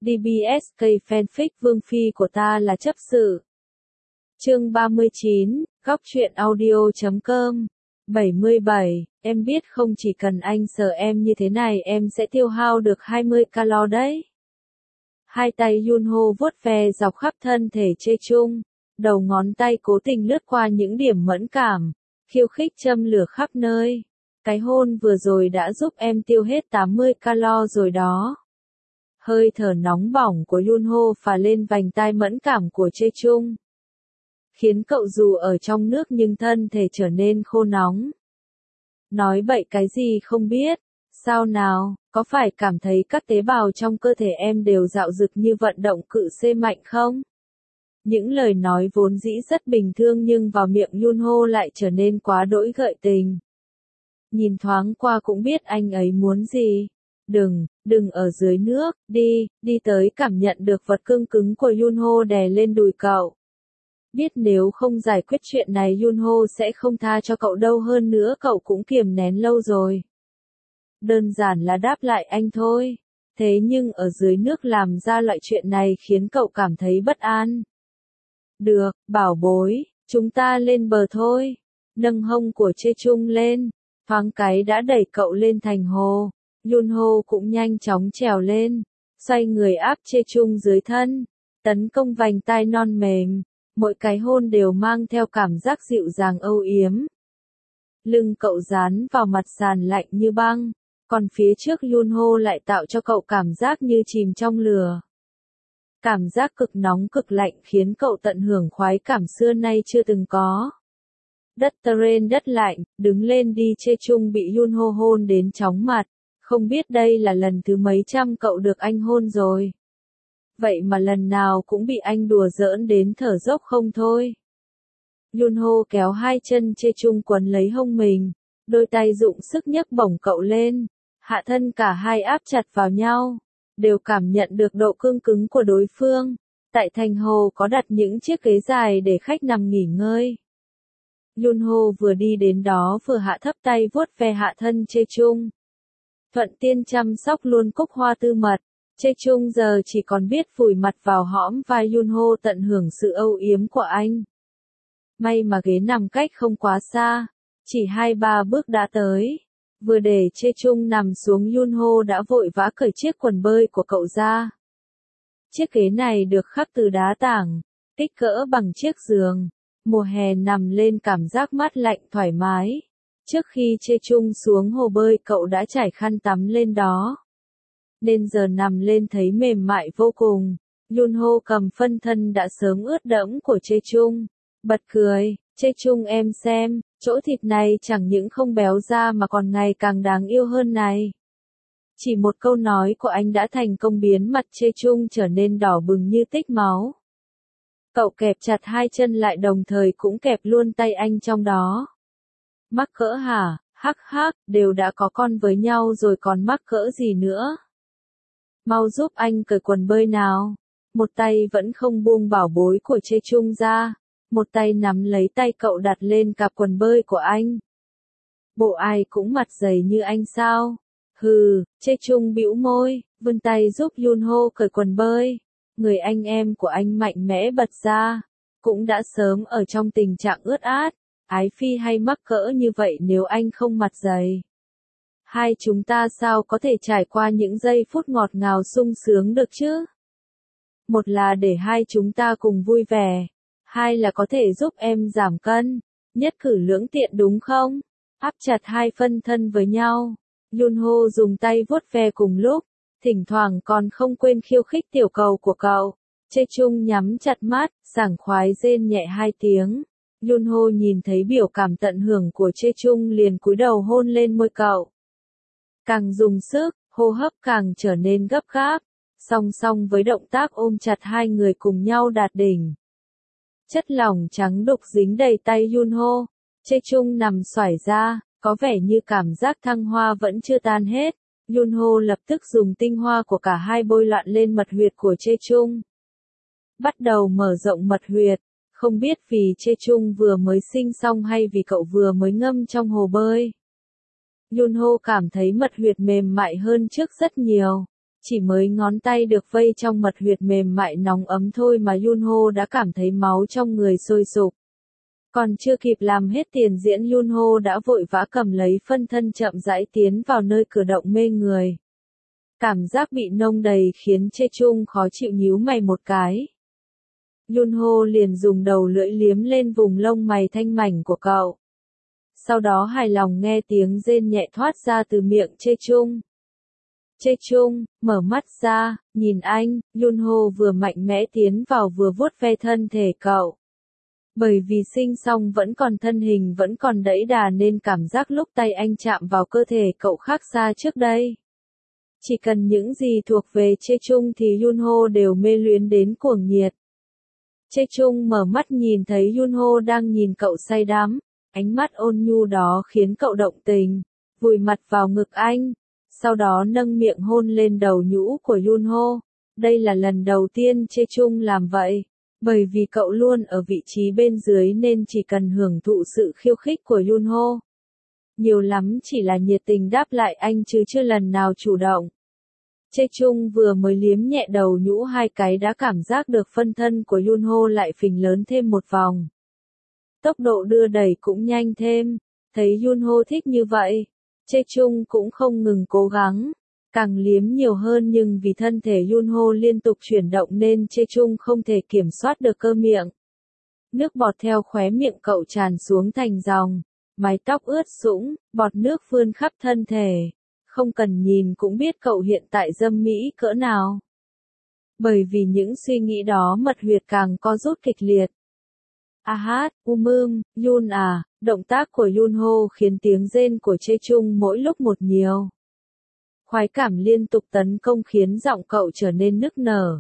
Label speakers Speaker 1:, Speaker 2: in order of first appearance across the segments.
Speaker 1: DBSK fanfic Vương Phi của ta là chấp sự. Chương 39, góc truyện audio.com 77, em biết không, chỉ cần anh sờ em như thế này em sẽ tiêu hao được 20 calo đấy. Hai tay Yunho vuốt ve dọc khắp thân thể Chae Chung, đầu ngón tay cố tình lướt qua những điểm mẫn cảm, khiêu khích châm lửa khắp nơi. Cái hôn vừa rồi đã giúp em tiêu hết 80 calo rồi đó. Hơi thở nóng bỏng của Yunho phả lên vành tai mẫn cảm của Chae Chung, khiến cậu dù ở trong nước nhưng thân thể trở nên khô nóng. Nói bậy cái gì không biết, sao nào, có phải cảm thấy các tế bào trong cơ thể em đều dạo dực như vận động cự xê mạnh không? Những lời nói vốn dĩ rất bình thường nhưng vào miệng Yunho lại trở nên quá đỗi gợi tình. Nhìn thoáng qua cũng biết anh ấy muốn gì. Đừng ở dưới nước, đi tới cảm nhận được vật cương cứng của Yunho đè lên đùi cậu. Biết nếu không giải quyết chuyện này Yunho sẽ không tha cho cậu đâu, hơn nữa cậu cũng kiềm nén lâu rồi. Đơn giản là đáp lại anh thôi. Thế nhưng ở dưới nước làm ra loại chuyện này khiến cậu cảm thấy bất an. Được, bảo bối, chúng ta lên bờ thôi. Nâng hông của Chae Chung lên, thoáng cái đã đẩy cậu lên thành hồ. Yunho cũng nhanh chóng trèo lên, xoay người áp Chae Chung dưới thân, tấn công vành tai non mềm. Mỗi cái hôn đều mang theo cảm giác dịu dàng âu yếm. Lưng cậu dán vào mặt sàn lạnh như băng, còn phía trước Yunho lại tạo cho cậu cảm giác như chìm trong lửa. Cảm giác cực nóng cực lạnh khiến cậu tận hưởng khoái cảm xưa nay chưa từng có. Đất terrain đất lạnh, đứng lên đi. Chae Chung bị Yunho hôn đến chóng mặt, không biết đây là lần thứ mấy trăm cậu được anh hôn rồi. Vậy mà lần nào cũng bị anh đùa giỡn đến thở dốc không thôi. Yunho kéo hai chân Chae Chung quấn lấy hông mình, đôi tay dụng sức nhấc bổng cậu lên, hạ thân cả hai áp chặt vào nhau, đều cảm nhận được độ cương cứng của đối phương. Tại thành hồ có đặt những chiếc ghế dài để khách nằm nghỉ ngơi. Yunho vừa đi đến đó vừa hạ thấp tay vuốt ve hạ thân Chae Chung. Thuận tiên chăm sóc luôn cúc hoa tư mật. Chae Chung giờ chỉ còn biết vùi mặt vào hõm vai Yunho tận hưởng sự âu yếm của anh. May mà ghế nằm cách không quá xa, chỉ 2-3 bước đã tới. Vừa để Chae Chung nằm xuống Yunho đã vội vã cởi chiếc quần bơi của cậu ra. Chiếc ghế này được khắc từ đá tảng, kích cỡ bằng chiếc giường. Mùa hè nằm lên cảm giác mát lạnh thoải mái. Trước khi Chae Chung xuống hồ bơi cậu đã trải khăn tắm lên đó, nên giờ nằm lên thấy mềm mại vô cùng. Yunho cầm phân thân đã sớm ướt đẫm của Chae Chung, bật cười. Chae Chung em xem, chỗ thịt này chẳng những không béo ra mà còn ngày càng đáng yêu hơn này. Chỉ một câu nói của anh đã thành công biến mặt Chae Chung trở nên đỏ bừng như tích máu. Cậu kẹp chặt hai chân lại đồng thời cũng kẹp luôn tay anh trong đó. Mắc cỡ hả? Hắc hắc, đều đã có con với nhau rồi còn mắc cỡ gì nữa? Mau giúp anh cởi quần bơi nào. Một tay vẫn không buông bảo bối của Chae Chung ra, một tay nắm lấy tay cậu đặt lên cặp quần bơi của anh. Bộ ai cũng mặt dày như anh sao? Hừ, Chae Chung bĩu môi, vươn tay giúp Yunho cởi quần bơi. Người anh em của anh mạnh mẽ bật ra, cũng đã sớm ở trong tình trạng ướt át, ái phi hay mắc cỡ như vậy nếu anh không mặt dày. Hai chúng ta sao có thể trải qua những giây phút ngọt ngào sung sướng được chứ? Một là để hai chúng ta cùng vui vẻ, hai là có thể giúp em giảm cân, nhất cử lưỡng tiện đúng không? Áp chặt hai phân thân với nhau, Yunho dùng tay vuốt ve cùng lúc, thỉnh thoảng còn không quên khiêu khích tiểu cầu của cậu. Chae Chung nhắm chặt mắt, sảng khoái rên nhẹ 2 tiếng. Yunho nhìn thấy biểu cảm tận hưởng của Chae Chung liền cúi đầu hôn lên môi cậu. Càng dùng sức, hô hấp càng trở nên gấp gáp, song song với động tác ôm chặt hai người cùng nhau đạt đỉnh. Chất lỏng trắng đục dính đầy tay Yunho, Chae Chung nằm xoải ra, có vẻ như cảm giác thăng hoa vẫn chưa tan hết. Yunho lập tức dùng tinh hoa của cả hai bôi loạn lên mật huyệt của Chae Chung. Bắt đầu mở rộng mật huyệt, không biết vì Chae Chung vừa mới sinh xong hay vì cậu vừa mới ngâm trong hồ bơi. Yunho cảm thấy mật huyệt mềm mại hơn trước rất nhiều. Chỉ mới ngón tay được vây trong mật huyệt mềm mại nóng ấm thôi mà Yunho đã cảm thấy máu trong người sôi sục. Còn chưa kịp làm hết tiền diễn Yunho đã vội vã cầm lấy phân thân chậm rãi tiến vào nơi cử động mê người. Cảm giác bị nông đầy khiến Chê Chung khó chịu nhíu mày một cái. Yunho liền dùng đầu lưỡi liếm lên vùng lông mày thanh mảnh của cậu. Sau đó hài lòng nghe tiếng rên nhẹ thoát ra từ miệng Chê Chung. Chê Chung, mở mắt ra, nhìn anh, Yunho vừa mạnh mẽ tiến vào vừa vuốt ve thân thể cậu. Bởi vì sinh xong vẫn còn thân hình vẫn còn đẫy đà nên cảm giác lúc tay anh chạm vào cơ thể cậu khác xa trước đây. Chỉ cần những gì thuộc về Chê Chung thì Yunho đều mê luyến đến cuồng nhiệt. Chê Chung mở mắt nhìn thấy Yunho đang nhìn cậu say đắm, ánh mắt ôn nhu đó khiến cậu động tình, vùi mặt vào ngực anh, sau đó nâng miệng hôn lên đầu nhũ của Yunho. Đây là lần đầu tiên Chê Chung làm vậy, bởi vì cậu luôn ở vị trí bên dưới nên chỉ cần hưởng thụ sự khiêu khích của Yunho. Nhiều lắm chỉ là nhiệt tình đáp lại anh chứ chưa lần nào chủ động. Chê Chung vừa mới liếm nhẹ đầu nhũ 2 cái đã cảm giác được phân thân của Yunho lại phình lớn thêm một vòng. Tốc độ đưa đẩy cũng nhanh thêm, thấy Yunho thích như vậy, Chê Chung cũng không ngừng cố gắng, càng liếm nhiều hơn nhưng vì thân thể Yunho liên tục chuyển động nên Chê Chung không thể kiểm soát được cơ miệng. Nước bọt theo khóe miệng cậu tràn xuống thành dòng, mái tóc ướt sũng, bọt nước vươn khắp thân thể. Không cần nhìn cũng biết cậu hiện tại dâm mỹ cỡ nào. Bởi vì những suy nghĩ đó mật huyệt càng co rút kịch liệt. Yun à, động tác của Yunho khiến tiếng rên của Chê Chung mỗi lúc một nhiều. Khoái cảm liên tục tấn công khiến giọng cậu trở nên nức nở.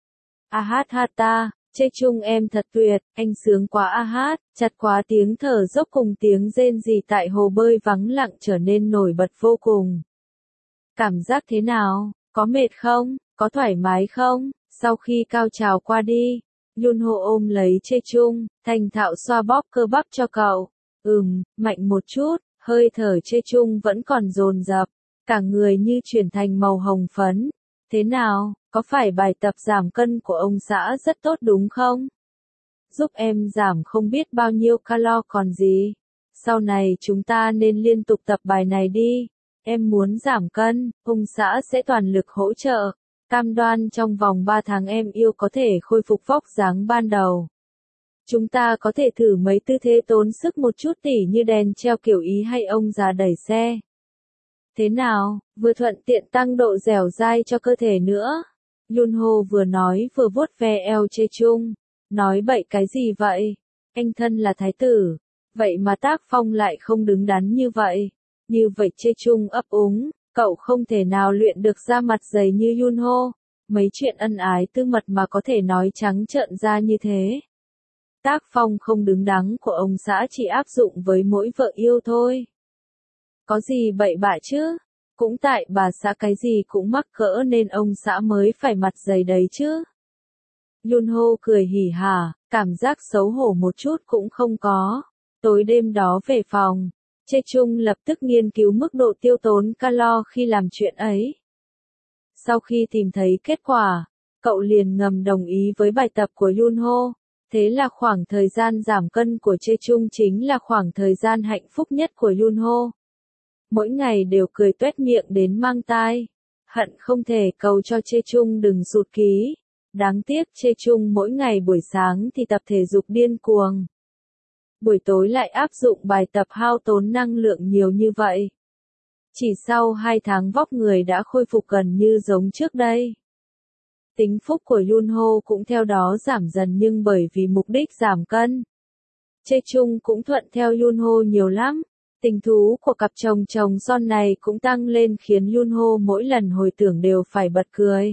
Speaker 1: Hata, Chê Chung em thật tuyệt, anh sướng quá chặt quá tiếng thở dốc cùng tiếng rên rỉ tại hồ bơi vắng lặng trở nên nổi bật vô cùng. Cảm giác thế nào, có mệt không, có thoải mái không, sau khi cao trào qua đi, Yunho ôm lấy Chê Chung, thành thạo xoa bóp cơ bắp cho cậu. Mạnh một chút, hơi thở Chê Chung vẫn còn dồn dập, cả người như chuyển thành màu hồng phấn. Thế nào, có phải bài tập giảm cân của ông xã rất tốt đúng không? Giúp em giảm không biết bao nhiêu calo còn gì. Sau này chúng ta nên liên tục tập bài này đi. Em muốn giảm cân, ông xã sẽ toàn lực hỗ trợ. Cam đoan trong vòng 3 tháng em yêu có thể khôi phục vóc dáng ban đầu. Chúng ta có thể thử mấy tư thế tốn sức một chút tỉ như đèn treo kiểu Ý hay ông già đẩy xe. Thế nào, vừa thuận tiện tăng độ dẻo dai cho cơ thể nữa. Yunho vừa nói vừa vuốt ve eo Chê Chung. Nói bậy cái gì vậy? Anh thân là thái tử. Vậy mà tác phong lại không đứng đắn như vậy. Như vậy Chê Chung ấp úng. Cậu không thể nào luyện được da mặt dày như Yunho. Mấy chuyện ân ái tư mật mà có thể nói trắng trợn ra như thế. Tác phong không đứng đắn của ông xã chỉ áp dụng với mỗi vợ yêu thôi. Có gì bậy bạ chứ? Cũng tại bà xã cái gì cũng mắc cỡ nên ông xã mới phải mặt dày đấy chứ. Yunho cười hỉ hả, cảm giác xấu hổ một chút cũng không có. Tối đêm đó về phòng, Chê Chung lập tức nghiên cứu mức độ tiêu tốn calo khi làm chuyện ấy. Sau khi tìm thấy kết quả, cậu liền ngầm đồng ý với bài tập của Yunho. Thế là khoảng thời gian giảm cân của Chê Chung chính là khoảng thời gian hạnh phúc nhất của Yunho. Mỗi ngày đều cười tuét miệng đến mang tai. Hận không thể cầu cho Chê Chung đừng sụt ký. Đáng tiếc Chê Chung mỗi ngày buổi sáng thì tập thể dục điên cuồng. Buổi tối lại áp dụng bài tập hao tốn năng lượng nhiều như vậy. Chỉ sau 2 tháng vóc người đã khôi phục gần như giống trước đây. Tính phúc của Yunho cũng theo đó giảm dần nhưng bởi vì mục đích giảm cân. Chê Chung cũng thuận theo Yunho nhiều lắm. Tình thú của cặp chồng chồng son này cũng tăng lên khiến Yunho mỗi lần hồi tưởng đều phải bật cười.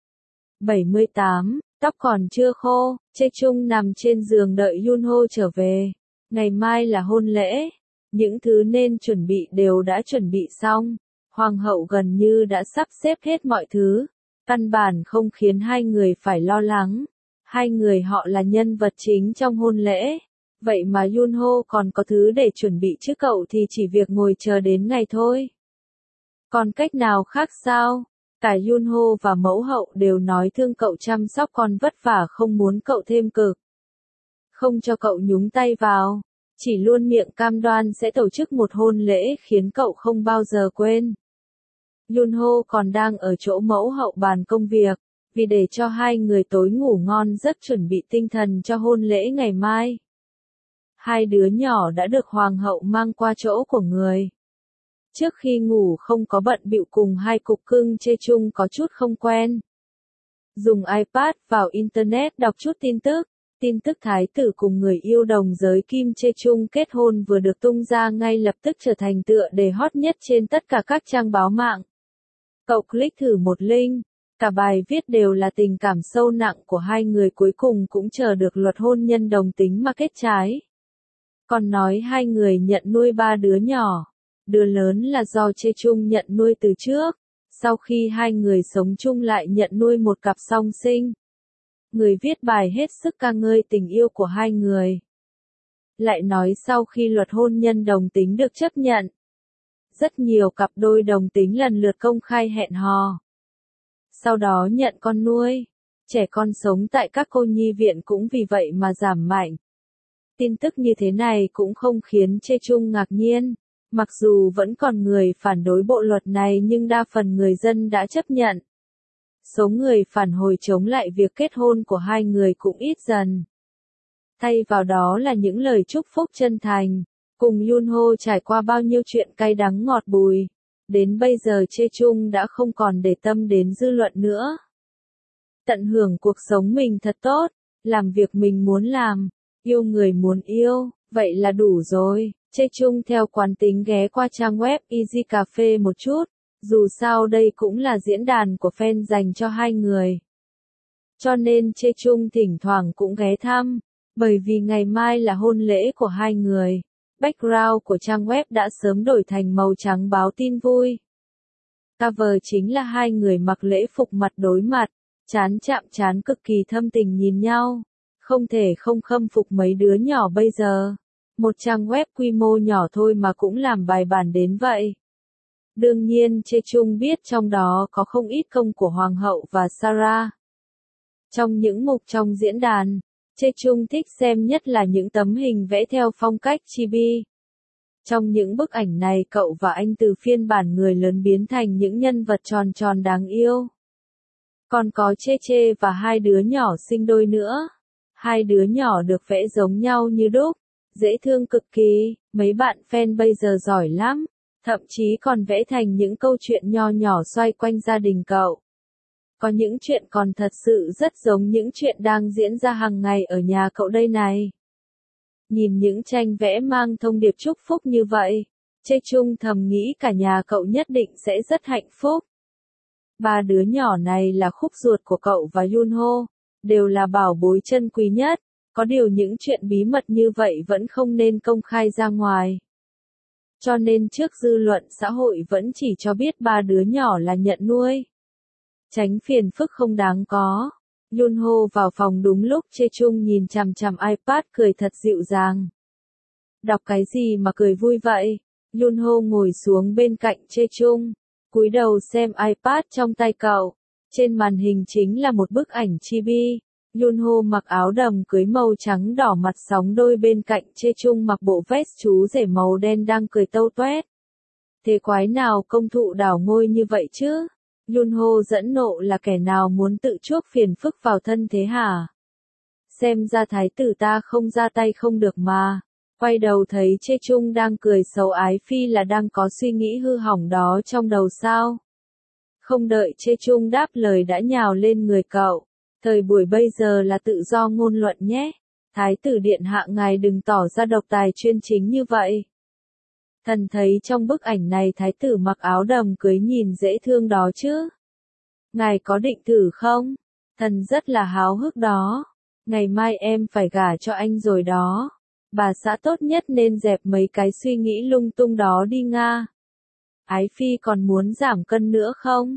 Speaker 1: 78. Tóc còn chưa khô, Chê Chung nằm trên giường đợi Yunho trở về. Ngày mai là hôn lễ. Những thứ nên chuẩn bị đều đã chuẩn bị xong. Hoàng hậu gần như đã sắp xếp hết mọi thứ. Căn bản không khiến hai người phải lo lắng. Hai người họ là nhân vật chính trong hôn lễ. Vậy mà Yunho còn có thứ để chuẩn bị chứ cậu thì chỉ việc ngồi chờ đến ngày thôi. Còn cách nào khác sao? Cả Yunho và mẫu hậu đều nói thương cậu chăm sóc con vất vả không muốn cậu thêm cực. Không cho cậu nhúng tay vào, chỉ luôn miệng cam đoan sẽ tổ chức một hôn lễ khiến cậu không bao giờ quên. Yunho còn đang ở chỗ mẫu hậu bàn công việc, vì để cho hai người tối ngủ ngon giấc chuẩn bị tinh thần cho hôn lễ ngày mai. Hai đứa nhỏ đã được hoàng hậu mang qua chỗ của người. Trước khi ngủ không có bận bịu cùng hai cục cưng chê chung có chút không quen. Dùng iPad vào Internet đọc chút tin tức thái tử cùng người yêu đồng giới Kim Chê Chung kết hôn vừa được tung ra ngay lập tức trở thành tựa đề hot nhất trên tất cả các trang báo mạng. Cậu click thử một link, cả bài viết đều là tình cảm sâu nặng của hai người cuối cùng cũng chờ được luật hôn nhân đồng tính mà kết trái. Còn nói hai người nhận nuôi 3 đứa nhỏ. Đứa lớn là do Chê Chung nhận nuôi từ trước, sau khi hai người sống chung lại nhận nuôi một cặp song sinh. Người viết bài hết sức ca ngợi tình yêu của hai người. Lại nói sau khi luật hôn nhân đồng tính được chấp nhận, rất nhiều cặp đôi đồng tính lần lượt công khai hẹn hò. Sau đó nhận con nuôi, trẻ con sống tại các cô nhi viện cũng vì vậy mà giảm mạnh. Tin tức như thế này cũng không khiến Chê Chung ngạc nhiên. Mặc dù vẫn còn người phản đối bộ luật này nhưng đa phần người dân đã chấp nhận. Số người phản hồi chống lại việc kết hôn của hai người cũng ít dần. Thay vào đó là những lời chúc phúc chân thành. Cùng Yunho trải qua bao nhiêu chuyện cay đắng ngọt bùi. Đến bây giờ Chê Chung đã không còn để tâm đến dư luận nữa. Tận hưởng cuộc sống mình thật tốt, làm việc mình muốn làm, yêu người muốn yêu, vậy là đủ rồi. Chê Chung theo quán tính ghé qua trang web Easy Cafe một chút, dù sao đây cũng là diễn đàn của fan dành cho hai người. Cho nên Chê Chung thỉnh thoảng cũng ghé thăm, bởi vì ngày mai là hôn lễ của hai người. Background của trang web đã sớm đổi thành màu trắng báo tin vui. Cover chính là hai người mặc lễ phục mặt đối mặt, trán chạm trán cực kỳ thâm tình nhìn nhau. Không thể không khâm phục mấy đứa nhỏ bây giờ. Một trang web quy mô nhỏ thôi mà cũng làm bài bản đến vậy. Đương nhiên Chê Chung biết trong đó có không ít công của Hoàng hậu và Sarah. Trong những mục trong diễn đàn, Chê Chung thích xem nhất là những tấm hình vẽ theo phong cách chibi. Trong những bức ảnh này cậu và anh từ phiên bản người lớn biến thành những nhân vật tròn tròn đáng yêu. Còn có Chê Chê và hai đứa nhỏ sinh đôi nữa. Hai đứa nhỏ được vẽ giống nhau như đúc. Dễ thương cực kỳ, mấy bạn fan bây giờ giỏi lắm, thậm chí còn vẽ thành những câu chuyện nho nhỏ xoay quanh gia đình cậu. Có những chuyện còn thật sự rất giống những chuyện đang diễn ra hàng ngày ở nhà cậu đây này. Nhìn những tranh vẽ mang thông điệp chúc phúc như vậy, Chê Chung thầm nghĩ cả nhà cậu nhất định sẽ rất hạnh phúc. 3 đứa nhỏ này là khúc ruột của cậu và Yunho, đều là bảo bối chân quý nhất. Có điều những chuyện bí mật như vậy vẫn không nên công khai ra ngoài. Cho nên trước dư luận xã hội vẫn chỉ cho biết 3 đứa nhỏ là nhận nuôi. Tránh phiền phức không đáng có. Yunho vào phòng đúng lúc Chê Chung nhìn chằm chằm iPad cười thật dịu dàng. Đọc cái gì mà cười vui vậy? Yunho ngồi xuống bên cạnh Chê Chung, cúi đầu xem iPad trong tay cậu. Trên màn hình chính là một bức ảnh chibi. Yunho mặc áo đầm cưới màu trắng đỏ mặt sóng đôi bên cạnh Chê Chung mặc bộ vest chú rể màu đen đang cười tâu toét. Thế quái nào công thụ đảo ngôi như vậy chứ? Yunho giận nộ là kẻ nào muốn tự chuốc phiền phức vào thân thế hả? Xem ra thái tử ta không ra tay không được mà. Quay đầu thấy Chê Chung đang cười xấu Ái Phi là đang có suy nghĩ hư hỏng đó trong đầu sao? Không đợi Chê Chung đáp lời đã nhào lên người cậu. Thời buổi bây giờ là tự do ngôn luận nhé. Thái tử điện hạ ngài đừng tỏ ra độc tài chuyên chính như vậy. Thần thấy trong bức ảnh này thái tử mặc áo đầm cưới nhìn dễ thương đó chứ. Ngài có định thử không? Thần rất là háo hức đó. Ngày mai em phải gả cho anh rồi đó. Bà xã tốt nhất nên dẹp mấy cái suy nghĩ lung tung đó đi Nga. Ái Phi còn muốn giảm cân nữa không?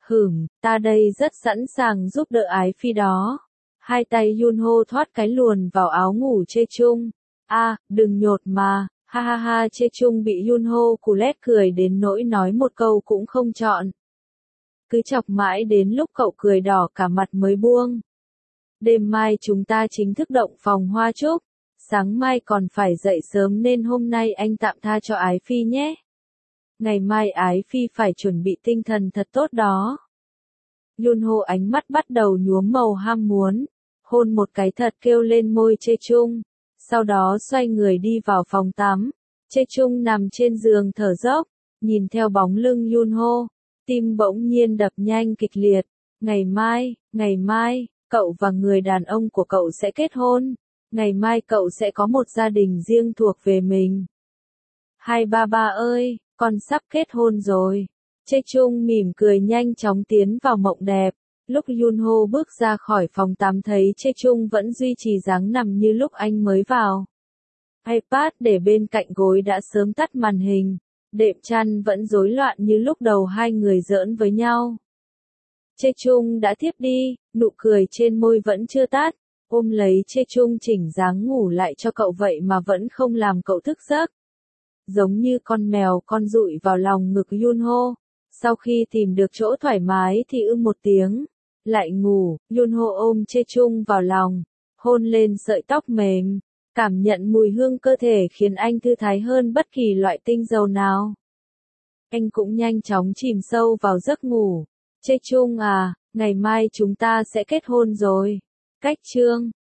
Speaker 1: Ta đây rất sẵn sàng giúp đỡ Ái Phi đó. Hai tay Yunho thoát cái luồn vào áo ngủ Chê Chung. Đừng nhột mà, ha ha ha Chê Chung bị Yunho cù lét cười đến nỗi nói một câu cũng không chọn. cứ chọc mãi đến lúc cậu cười đỏ cả mặt mới buông. Đêm mai chúng ta chính thức động phòng hoa chúc, sáng mai còn phải dậy sớm nên hôm nay anh tạm tha cho Ái Phi nhé. Ngày mai Ái Phi phải chuẩn bị tinh thần thật tốt đó. Yunho ánh mắt bắt đầu nhuốm màu ham muốn, hôn một cái thật kêu lên môi Chê Chung, sau đó xoay người đi vào phòng tắm. Chê Chung nằm trên giường thở dốc, nhìn theo bóng lưng Yunho, tim bỗng nhiên đập nhanh kịch liệt. Ngày mai, cậu và người đàn ông của cậu sẽ kết hôn. Ngày mai cậu sẽ có một gia đình riêng thuộc về mình. Hai ba ba ơi, con sắp kết hôn rồi. Chê Chung mỉm cười nhanh chóng tiến vào mộng đẹp. Lúc Yunho bước ra khỏi phòng tắm thấy Chê Chung vẫn duy trì dáng nằm như lúc anh mới vào. iPad để bên cạnh gối đã sớm tắt màn hình. Đệm chăn vẫn rối loạn như lúc đầu hai người giỡn với nhau. Chê Chung đã thiếp đi, nụ cười trên môi vẫn chưa tắt. Ôm lấy Chê Chung chỉnh dáng ngủ lại cho cậu vậy mà vẫn không làm cậu thức giấc. Giống như con mèo con dụi vào lòng ngực Yunho. Sau khi tìm được chỗ thoải mái thì một tiếng. Lại ngủ, Yunho ôm Chê Chung vào lòng. Hôn lên sợi tóc mềm. Cảm nhận mùi hương cơ thể khiến anh thư thái hơn bất kỳ loại tinh dầu nào. Anh cũng nhanh chóng chìm sâu vào giấc ngủ. Chê Chung à, ngày mai chúng ta sẽ kết hôn rồi. Cách chương